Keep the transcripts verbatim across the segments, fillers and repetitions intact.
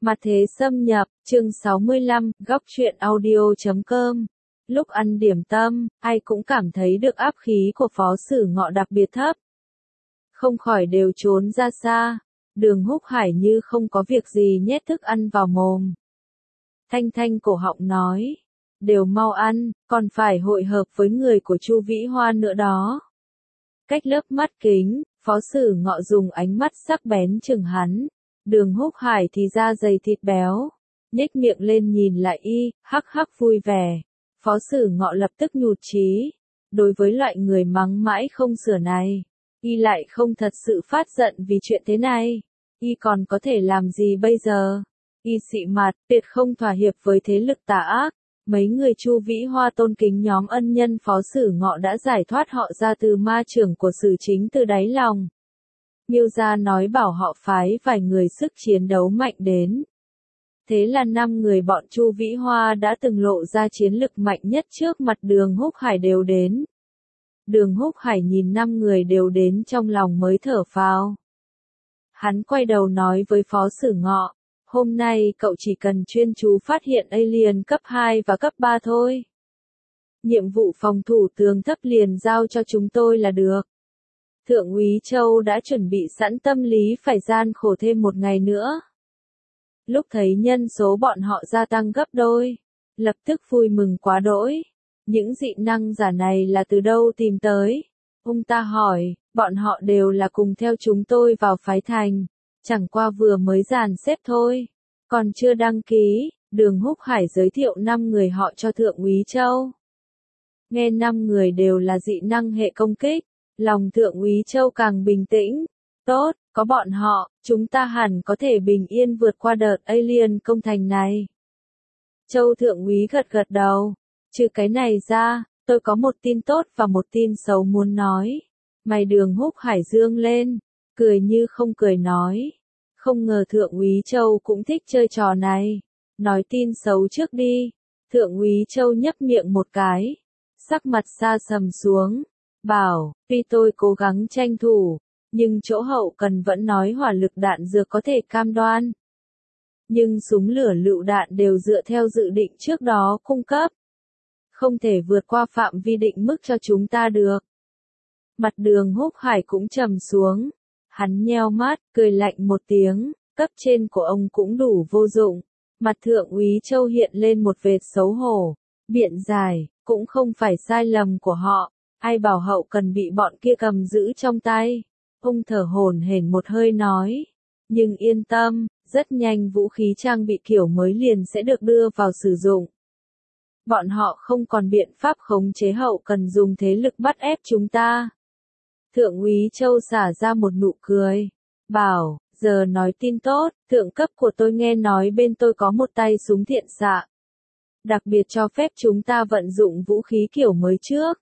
Mặt thế xâm nhập, chương sáu mươi lăm, góc truyện audio chấm com. Lúc ăn điểm tâm, ai cũng cảm thấy được áp khí của Phó Sử Ngọ đặc biệt thấp. Không khỏi đều trốn ra xa. Đường Húc Hải như không có việc gì nhét thức ăn vào mồm. Thanh thanh cổ họng nói, đều mau ăn, còn phải hội hợp với người của Chu Vĩ Hoa nữa đó. Cách lớp mắt kính, Phó Sử Ngọ dùng ánh mắt sắc bén chừng hắn. Đường Húc Hải thì da dày thịt béo, nhếch miệng lên nhìn lại y, hắc hắc vui vẻ. Phó Sử Ngọ lập tức nhụt chí. Đối với loại người mắng mãi không sửa này, y lại không thật sự phát giận vì chuyện thế này. Y còn có thể làm gì bây giờ? Y xị mặt, tuyệt không thỏa hiệp với thế lực tà ác. Mấy người Chu Vĩ Hoa tôn kính nhóm ân nhân Phó Sử Ngọ đã giải thoát họ ra từ ma chưởng của Sử Chính từ đáy lòng. Miêu gia nói bảo họ phái vài người sức chiến đấu mạnh đến. Thế là năm người bọn Chu Vĩ Hoa đã từng lộ ra chiến lực mạnh nhất trước mặt Đường Húc Hải đều đến. Đường Húc Hải nhìn năm người đều đến trong lòng mới thở phào. Hắn quay đầu nói với Phó Sử Ngọ, hôm nay cậu chỉ cần chuyên chú phát hiện alien cấp hai và cấp ba thôi. Nhiệm vụ phòng thủ tường thấp liền giao cho chúng tôi là được. Thượng úy Châu đã chuẩn bị sẵn tâm lý phải gian khổ thêm một ngày nữa. Lúc thấy nhân số bọn họ gia tăng gấp đôi, lập tức vui mừng quá đỗi. Những dị năng giả này là từ đâu tìm tới? Ông ta hỏi, bọn họ đều là cùng theo chúng tôi vào phái thành, chẳng qua vừa mới dàn xếp thôi, còn chưa đăng ký. Đường Húc Hải giới thiệu năm người họ cho Thượng úy Châu. Nghe năm người đều là dị năng hệ công kích, lòng Thượng úy Châu càng bình tĩnh. Tốt, có bọn họ, chúng ta hẳn có thể bình yên vượt qua đợt alien công thành này. Châu Thượng úy gật gật đầu. Trừ cái này ra, tôi có một tin tốt và một tin xấu muốn nói. Mày Đường Húc Hải dương lên, cười như không cười nói. Không ngờ Thượng úy Châu cũng thích chơi trò này. Nói tin xấu trước đi. Thượng úy Châu nhấp miệng một cái, sắc mặt xa sầm xuống. Bảo, tuy tôi cố gắng tranh thủ, nhưng chỗ hậu cần vẫn nói hỏa lực đạn dược có thể cam đoan. Nhưng súng lửa lựu đạn đều dựa theo dự định trước đó cung cấp. Không thể vượt qua phạm vi định mức cho chúng ta được. Mặt Đường Húc Hải cũng trầm xuống. Hắn nheo mắt, cười lạnh một tiếng, cấp trên của ông cũng đủ vô dụng. Mặt Thượng úy Châu hiện lên một vệt xấu hổ. Biện giải, cũng không phải sai lầm của họ. Ai bảo hậu cần bị bọn kia cầm giữ trong tay. Ông thở hổn hển một hơi nói. Nhưng yên tâm, rất nhanh vũ khí trang bị kiểu mới liền sẽ được đưa vào sử dụng. Bọn họ không còn biện pháp khống chế hậu cần dùng thế lực bắt ép chúng ta. Thượng úy Châu xả ra một nụ cười. Bảo, giờ nói tin tốt, thượng cấp của tôi nghe nói bên tôi có một tay súng thiện xạ. Đặc biệt cho phép chúng ta vận dụng vũ khí kiểu mới trước.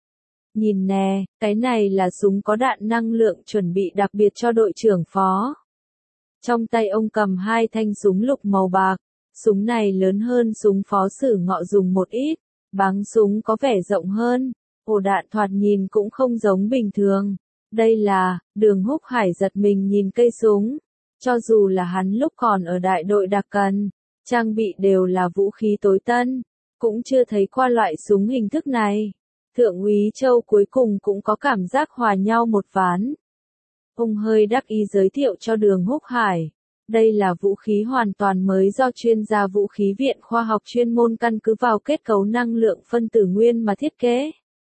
Nhìn nè, cái này là súng có đạn năng lượng chuẩn bị đặc biệt cho đội trưởng Phó. Trong tay ông cầm hai thanh súng lục màu bạc. Súng này lớn hơn súng Phó Sử Ngọ dùng một ít. Báng súng có vẻ rộng hơn. Ổ đạn thoạt nhìn cũng không giống bình thường. Đây là, Đường Húc Hải giật mình nhìn cây súng. Cho dù là hắn lúc còn ở đại đội đặc cần, trang bị đều là vũ khí tối tân. Cũng chưa thấy qua loại súng hình thức này. Thượng úy Châu cuối cùng cũng có cảm giác hòa nhau một ván. Ông hơi đắc ý giới thiệu cho Đường Húc Hải. Đây là vũ khí hoàn toàn mới do chuyên gia vũ khí viện khoa học chuyên môn căn cứ vào kết cấu năng lượng phân tử nguyên mà thiết kế.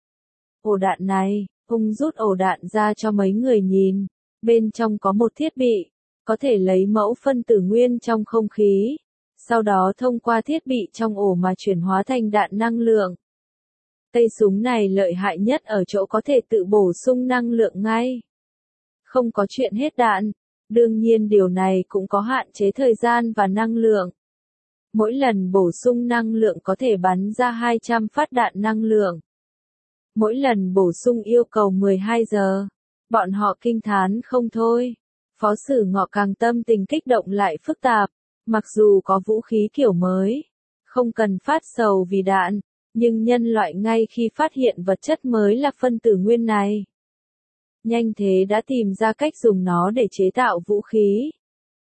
Ổ đạn này, ông rút ổ đạn ra cho mấy người nhìn. Bên trong có một thiết bị, có thể lấy mẫu phân tử nguyên trong không khí. Sau đó thông qua thiết bị trong ổ mà chuyển hóa thành đạn năng lượng. Cây súng này lợi hại nhất ở chỗ có thể tự bổ sung năng lượng ngay. Không có chuyện hết đạn. Đương nhiên điều này cũng có hạn chế thời gian và năng lượng. Mỗi lần bổ sung năng lượng có thể bắn ra hai trăm phát đạn năng lượng. Mỗi lần bổ sung yêu cầu mười hai giờ. Bọn họ kinh thán không thôi. Phó Sử Ngọ càng tâm tình kích động lại phức tạp. Mặc dù có vũ khí kiểu mới, không cần phát sầu vì đạn, nhưng nhân loại ngay khi phát hiện vật chất mới là phân tử nguyên này, nhanh thế đã tìm ra cách dùng nó để chế tạo vũ khí.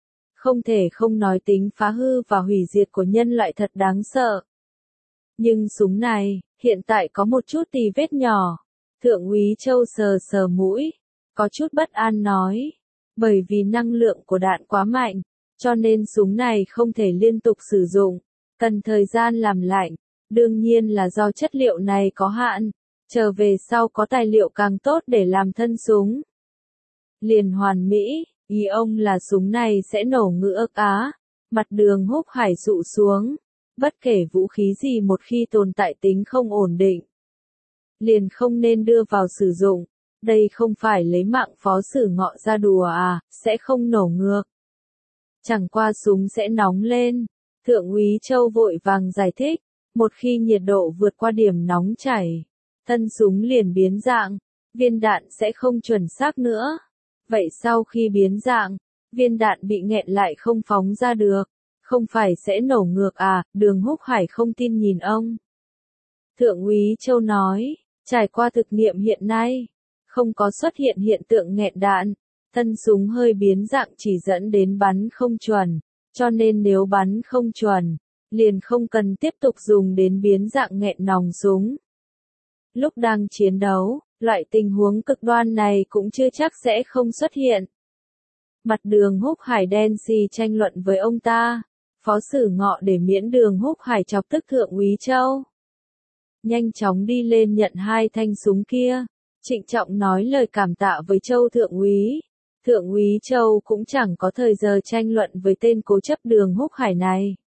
Không thể không nói tính phá hư và hủy diệt của nhân loại thật đáng sợ. Nhưng súng này, hiện tại có một chút tì vết nhỏ. Thượng úy Châu sờ sờ mũi, có chút bất an nói. Bởi vì năng lượng của đạn quá mạnh, cho nên súng này không thể liên tục sử dụng, cần thời gian làm lạnh. Đương nhiên là do chất liệu này có hạn, chờ về sau có tài liệu càng tốt để làm thân súng. Liền hoàn mỹ, ý ông là súng này sẽ nổ ngựa cá. Mặt Đường Húc Hải dụ xuống. Bất kể vũ khí gì một khi tồn tại tính không ổn định, liền không nên đưa vào sử dụng. Đây không phải lấy mạng Phó Sử Ngọ ra đùa à, sẽ không nổ ngược. Chẳng qua súng sẽ nóng lên. Thượng úy Châu vội vàng giải thích, một khi nhiệt độ vượt qua điểm nóng chảy, thân súng liền biến dạng, viên đạn sẽ không chuẩn xác nữa. Vậy sau khi biến dạng, viên đạn bị nghẹn lại không phóng ra được, không phải sẽ nổ ngược à? Đường Húc Hải không tin nhìn ông. Thượng úy Châu nói, trải qua thực nghiệm hiện nay, không có xuất hiện hiện tượng nghẹn đạn, thân súng hơi biến dạng chỉ dẫn đến bắn không chuẩn, cho nên nếu bắn không chuẩn, liền không cần tiếp tục dùng đến biến dạng nghẹn nòng súng. Lúc đang chiến đấu, loại tình huống cực đoan này cũng chưa chắc sẽ không xuất hiện. Mặt Đường Húc Hải đen xì tranh luận với ông ta. Phó Sử Ngọ để miễn Đường Húc Hải chọc tức Thượng úy Châu. Nhanh chóng đi lên nhận hai thanh súng kia, trịnh trọng nói lời cảm tạ với Châu Thượng úy. Thượng úy Châu cũng chẳng có thời giờ tranh luận với tên cố chấp Đường Húc Hải này.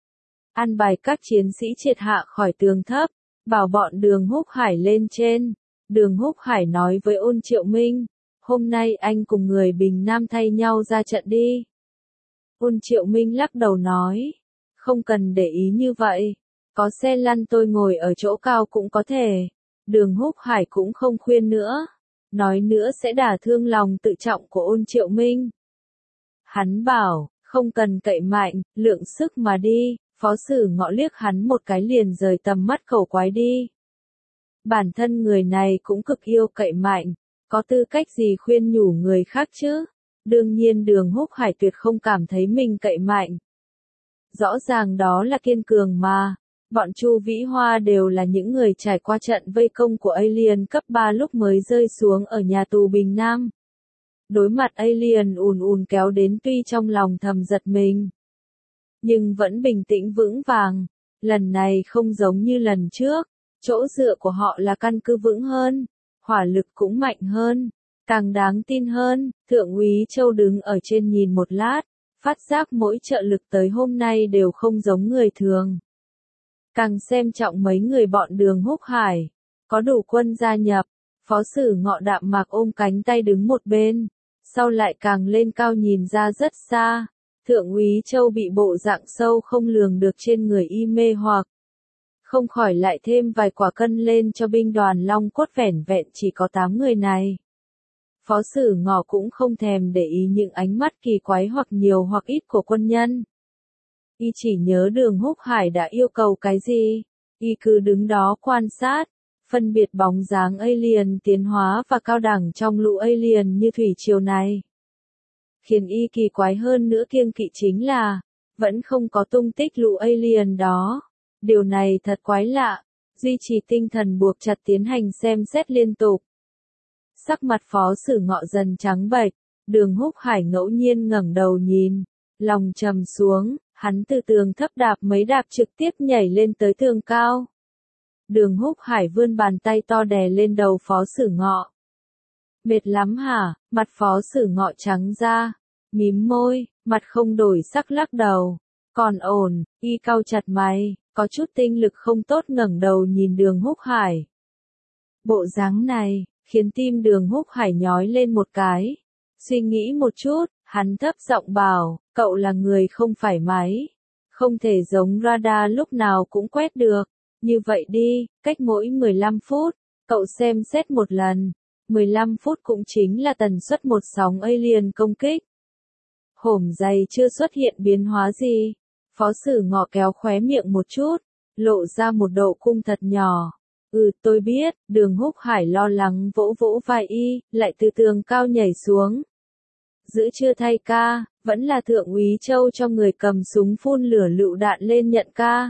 An bài các chiến sĩ triệt hạ khỏi tường thấp, bảo bọn Đường Húc Hải lên trên. Đường Húc Hải nói với Ôn Triệu Minh, hôm nay anh cùng người Bình Nam thay nhau ra trận đi. Ôn Triệu Minh lắc đầu nói, không cần để ý như vậy, có xe lăn tôi ngồi ở chỗ cao cũng có thể. Đường Húc Hải cũng không khuyên nữa, nói nữa sẽ đả thương lòng tự trọng của Ôn Triệu Minh. Hắn bảo, không cần cậy mạnh, lượng sức mà đi. Phó Sử Ngọ liếc hắn một cái liền rời tầm mắt khẩu quái đi. Bản thân người này cũng cực yêu cậy mạnh, có tư cách gì khuyên nhủ người khác chứ? Đương nhiên Đường Húc Hải tuyệt không cảm thấy mình cậy mạnh. Rõ ràng đó là kiên cường mà. Bọn Chu Vĩ Hoa đều là những người trải qua trận vây công của Alien cấp ba lúc mới rơi xuống ở nhà tù Bình Nam. Đối mặt Alien ùn ùn kéo đến tuy trong lòng thầm giật mình, nhưng vẫn bình tĩnh vững vàng. Lần này không giống như lần trước, chỗ dựa của họ là căn cứ vững hơn, hỏa lực cũng mạnh hơn, càng đáng tin hơn. Thượng úy Châu đứng ở trên nhìn một lát, phát giác mỗi trợ lực tới hôm nay đều không giống người thường. Càng xem trọng mấy người bọn Đường Húc Hải, có đủ quân gia nhập. Phó Sử Ngọ đạm mạc ôm cánh tay đứng một bên, sau lại càng lên cao nhìn ra rất xa. Thượng úy Châu bị bộ dạng sâu không lường được trên người y mê hoặc, không khỏi lại thêm vài quả cân lên cho binh đoàn Long Cốt vẻn vẹn chỉ có tám người này. Phó Sử Ngọ cũng không thèm để ý những ánh mắt kỳ quái hoặc nhiều hoặc ít của quân nhân. Y chỉ nhớ Đường Húc Hải đã yêu cầu cái gì, y cứ đứng đó quan sát, phân biệt bóng dáng alien tiến hóa và cao đẳng trong lũ alien như thủy triều này. Khiến y kỳ quái hơn nữa kiêng kỵ chính là, vẫn không có tung tích lũ alien đó. Điều này thật quái lạ, duy trì tinh thần buộc chặt tiến hành xem xét liên tục. Sắc mặt Phó Sử Ngọ dần trắng bệch, Đường Húc Hải ngẫu nhiên ngẩng đầu nhìn, lòng trầm xuống, hắn từ tường thấp đạp mấy đạp trực tiếp nhảy lên tới tường cao. Đường Húc Hải vươn bàn tay to đè lên đầu Phó Sử Ngọ. Mệt lắm hả? Mặt Phó Sử Ngọ trắng ra, mím môi, mặt không đổi sắc lắc đầu. Còn ổn, y cau chặt mày, có chút tinh lực không tốt ngẩng đầu nhìn Đường Húc Hải. Bộ dáng này, khiến tim Đường Húc Hải nhói lên một cái. Suy nghĩ một chút, hắn thấp giọng bảo, cậu là người không phải máy. Không thể giống radar lúc nào cũng quét được. Như vậy đi, cách mỗi mười lăm phút, cậu xem xét một lần. mười lăm phút cũng chính là tần suất một sóng alien công kích. Hổm dày chưa xuất hiện biến hóa gì. Phó Sử Ngọ kéo khóe miệng một chút, lộ ra một độ cung thật nhỏ. Ừ, tôi biết. Đường Húc Hải lo lắng vỗ vỗ vai y, lại từ tường cao nhảy xuống. Giữ chưa thay ca, vẫn là Thượng úy Châu cho người cầm súng phun lửa lựu đạn lên nhận ca.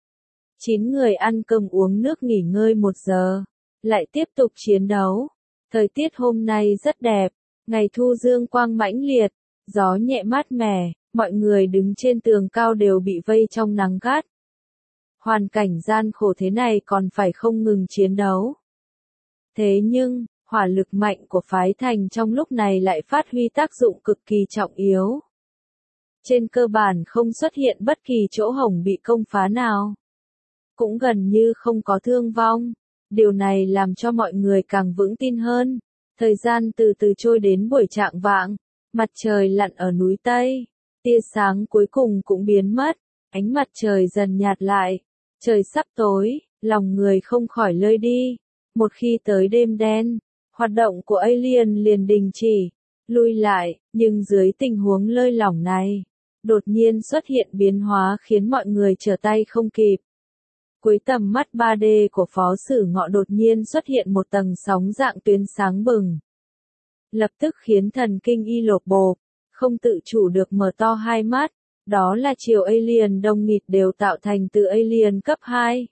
Chín người ăn cơm uống nước nghỉ ngơi một giờ, lại tiếp tục chiến đấu. Thời tiết hôm nay rất đẹp, ngày thu dương quang mãnh liệt, gió nhẹ mát mẻ, mọi người đứng trên tường cao đều bị vây trong nắng gắt. Hoàn cảnh gian khổ thế này còn phải không ngừng chiến đấu. Thế nhưng, hỏa lực mạnh của phái Thành trong lúc này lại phát huy tác dụng cực kỳ trọng yếu. Trên cơ bản không xuất hiện bất kỳ chỗ hổng bị công phá nào. Cũng gần như không có thương vong. Điều này làm cho mọi người càng vững tin hơn. Thời gian từ từ trôi đến buổi chạng vạng, mặt trời lặn ở núi Tây. Tia sáng cuối cùng cũng biến mất, ánh mặt trời dần nhạt lại. Trời sắp tối, lòng người không khỏi lơi đi. Một khi tới đêm đen, hoạt động của alien liền đình chỉ, lui lại, nhưng dưới tình huống lơi lỏng này, đột nhiên xuất hiện biến hóa khiến mọi người trở tay không kịp. Cuối tầm mắt ba D của Phó Sử Ngọ đột nhiên xuất hiện một tầng sóng dạng tuyến sáng bừng. Lập tức khiến thần kinh y lột bột, không tự chủ được mở to hai mắt, đó là chiều alien đông nghịt đều tạo thành từ alien cấp hai.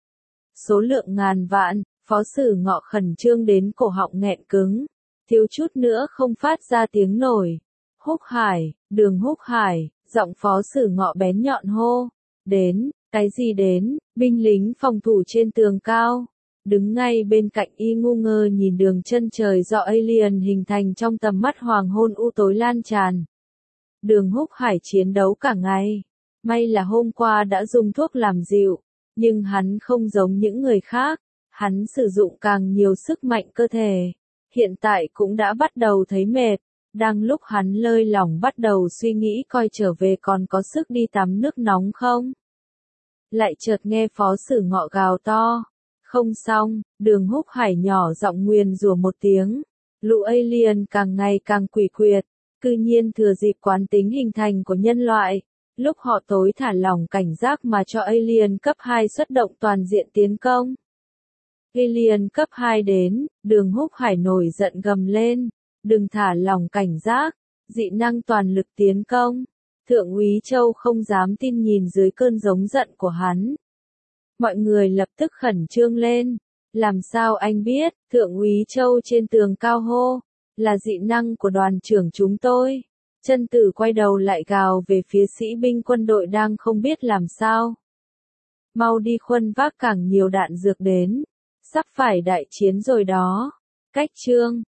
Số lượng ngàn vạn, Phó Sử Ngọ khẩn trương đến cổ họng nghẹn cứng, thiếu chút nữa không phát ra tiếng nổi. Húc Hải, Đường Húc Hải, giọng Phó Sử Ngọ bén nhọn hô, đến, cái gì đến, binh lính phòng thủ trên tường cao, đứng ngay bên cạnh y ngu ngơ nhìn đường chân trời do alien hình thành trong tầm mắt hoàng hôn u tối lan tràn. Đường Húc Hải chiến đấu cả ngày, may là hôm qua đã dùng thuốc làm dịu, nhưng hắn không giống những người khác, hắn sử dụng càng nhiều sức mạnh cơ thể, hiện tại cũng đã bắt đầu thấy mệt, đang lúc hắn lơi lỏng bắt đầu suy nghĩ coi trở về còn có sức đi tắm nước nóng không. Lại chợt nghe Phó Sử Ngọ gào to, không xong, Đường Húc Hải nhỏ giọng nguyền rủa một tiếng, lũ alien càng ngày càng quỷ quyệt, cư nhiên thừa dịp quán tính hình thành của nhân loại, lúc họ tối thả lỏng cảnh giác mà cho alien cấp hai xuất động toàn diện tiến công. Alien cấp hai đến, Đường Húc Hải nổi giận gầm lên, đừng thả lỏng cảnh giác, dị năng toàn lực tiến công. Thượng úy Châu không dám tin nhìn dưới cơn giống giận của hắn. Mọi người lập tức khẩn trương lên. Làm sao anh biết, Thượng úy Châu trên tường cao hô, là dị năng của đoàn trưởng chúng tôi. Chân Tử quay đầu lại gào về phía sĩ binh quân đội đang không biết làm sao. Mau đi khuân vác càng nhiều đạn dược đến. Sắp phải đại chiến rồi đó. Cách chương